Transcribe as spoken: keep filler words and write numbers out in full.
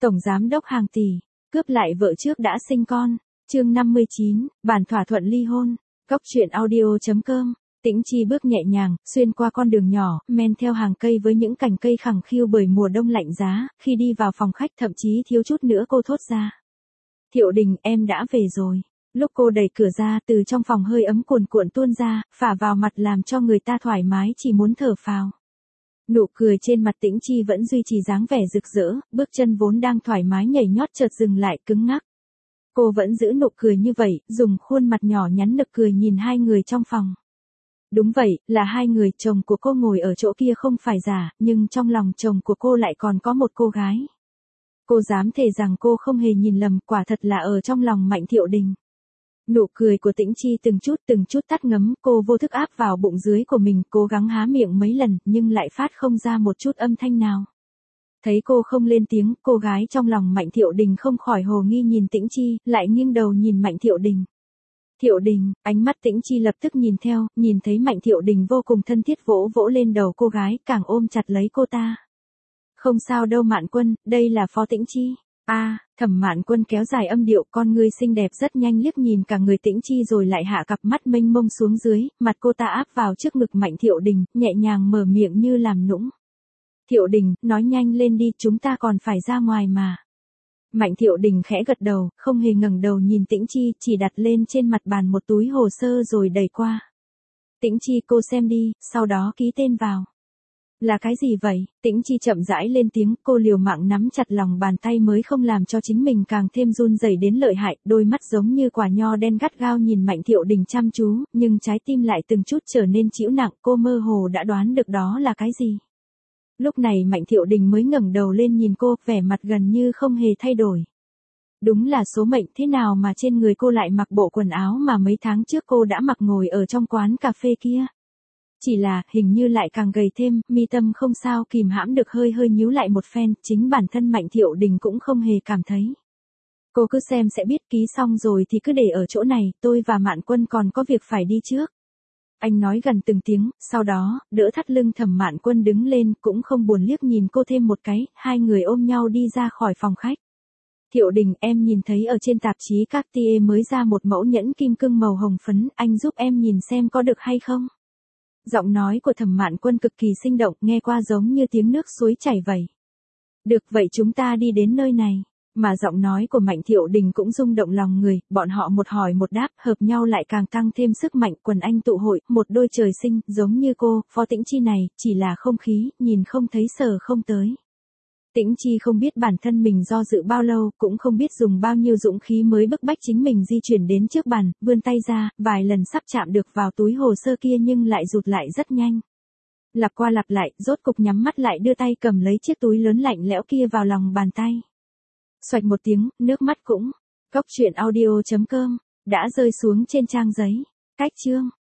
Tổng giám đốc hàng tỷ, cướp lại vợ trước đã sinh con. Chương năm mươi chín, bản thỏa thuận ly hôn. Cốc truyện audio chấm com. Tĩnh Chi bước nhẹ nhàng, xuyên qua con đường nhỏ, men theo hàng cây với những cành cây khẳng khiu bởi mùa đông lạnh giá, khi đi vào phòng khách thậm chí thiếu chút nữa cô thốt ra. Thiệu Đình, em đã về rồi. Lúc cô đẩy cửa ra, từ trong phòng hơi ấm cuồn cuộn tuôn ra, phả vào mặt làm cho người ta thoải mái chỉ muốn thở phào. Nụ cười trên mặt Tĩnh Chi vẫn duy trì dáng vẻ rực rỡ, bước chân vốn đang thoải mái nhảy nhót chợt dừng lại cứng ngắc. Cô vẫn giữ nụ cười như vậy, dùng khuôn mặt nhỏ nhắn nực cười nhìn hai người trong phòng. Đúng vậy, là hai người, chồng của cô ngồi ở chỗ kia không phải giả, nhưng trong lòng chồng của cô lại còn có một cô gái. Cô dám thề rằng cô không hề nhìn lầm, quả thật là ở trong lòng Mạnh Thiệu Đình. Nụ cười của Tĩnh Chi từng chút từng chút tắt ngấm, cô vô thức áp vào bụng dưới của mình, cố gắng há miệng mấy lần, nhưng lại phát không ra một chút âm thanh nào. Thấy cô không lên tiếng, cô gái trong lòng Mạnh Thiệu Đình không khỏi hồ nghi nhìn Tĩnh Chi, lại nghiêng đầu nhìn Mạnh Thiệu Đình. Thiệu Đình, ánh mắt Tĩnh Chi lập tức nhìn theo, nhìn thấy Mạnh Thiệu Đình vô cùng thân thiết vỗ vỗ lên đầu cô gái, càng ôm chặt lấy cô ta. Không sao đâu Mạn Quân, đây là Phó Tĩnh Chi. A, à, Thẩm Mạn Quân kéo dài âm điệu, con ngươi xinh đẹp rất nhanh liếc nhìn cả người Tĩnh Chi rồi lại hạ cặp mắt mênh mông xuống dưới, mặt cô ta áp vào trước ngực Mạnh Thiệu Đình, nhẹ nhàng mở miệng như làm nũng. Thiệu Đình, nói nhanh lên đi, chúng ta còn phải ra ngoài mà. Mạnh Thiệu Đình khẽ gật đầu, không hề ngẩng đầu nhìn Tĩnh Chi, chỉ đặt lên trên mặt bàn một túi hồ sơ rồi đẩy qua. Tĩnh Chi, cô xem đi, sau đó ký tên vào. Là cái gì vậy? Tĩnh Chi chậm rãi lên tiếng, cô liều mạng nắm chặt lòng bàn tay mới không làm cho chính mình càng thêm run rẩy đến lợi hại, đôi mắt giống như quả nho đen gắt gao nhìn Mạnh Thiệu Đình chăm chú, nhưng trái tim lại từng chút trở nên chịu nặng, cô mơ hồ đã đoán được đó là cái gì. Lúc này Mạnh Thiệu Đình mới ngẩng đầu lên nhìn cô, vẻ mặt gần như không hề thay đổi. Đúng là số mệnh, thế nào mà trên người cô lại mặc bộ quần áo mà mấy tháng trước cô đã mặc ngồi ở trong quán cà phê kia. Chỉ là, hình như lại càng gầy thêm, mi tâm không sao kìm hãm được hơi hơi nhíu lại một phen, chính bản thân Mạnh Thiệu Đình cũng không hề cảm thấy. Cô cứ xem sẽ biết, ký xong rồi thì cứ để ở chỗ này, tôi và Mạn Quân còn có việc phải đi trước. Anh nói gần từng tiếng, sau đó, đỡ thắt lưng Thẩm Mạn Quân đứng lên, cũng không buồn liếc nhìn cô thêm một cái, hai người ôm nhau đi ra khỏi phòng khách. Thiệu Đình, em nhìn thấy ở trên tạp chí Cartier mới ra một mẫu nhẫn kim cương màu hồng phấn, anh giúp em nhìn xem có được hay không? Giọng nói của Thẩm Mạn Quân cực kỳ sinh động, nghe qua giống như tiếng nước suối chảy vậy. Được, vậy chúng ta đi đến nơi này. Mà giọng nói của Mạnh Thiệu Đình cũng rung động lòng người, bọn họ một hỏi một đáp, hợp nhau lại càng tăng thêm sức mạnh, quần anh tụ hội, một đôi trời sinh, giống như cô, Phó Tĩnh Chi này, chỉ là không khí, nhìn không thấy sờ không tới. Tĩnh Chi không biết bản thân mình do dự bao lâu, cũng không biết dùng bao nhiêu dũng khí mới bức bách chính mình di chuyển đến trước bàn, vươn tay ra, vài lần sắp chạm được vào túi hồ sơ kia nhưng lại rụt lại rất nhanh. Lặp qua lặp lại, rốt cục nhắm mắt lại đưa tay cầm lấy chiếc túi lớn lạnh lẽo kia vào lòng bàn tay. Xoạch một tiếng, nước mắt cũng. Cốc truyện audio chấm com đã rơi xuống trên trang giấy. Cách chương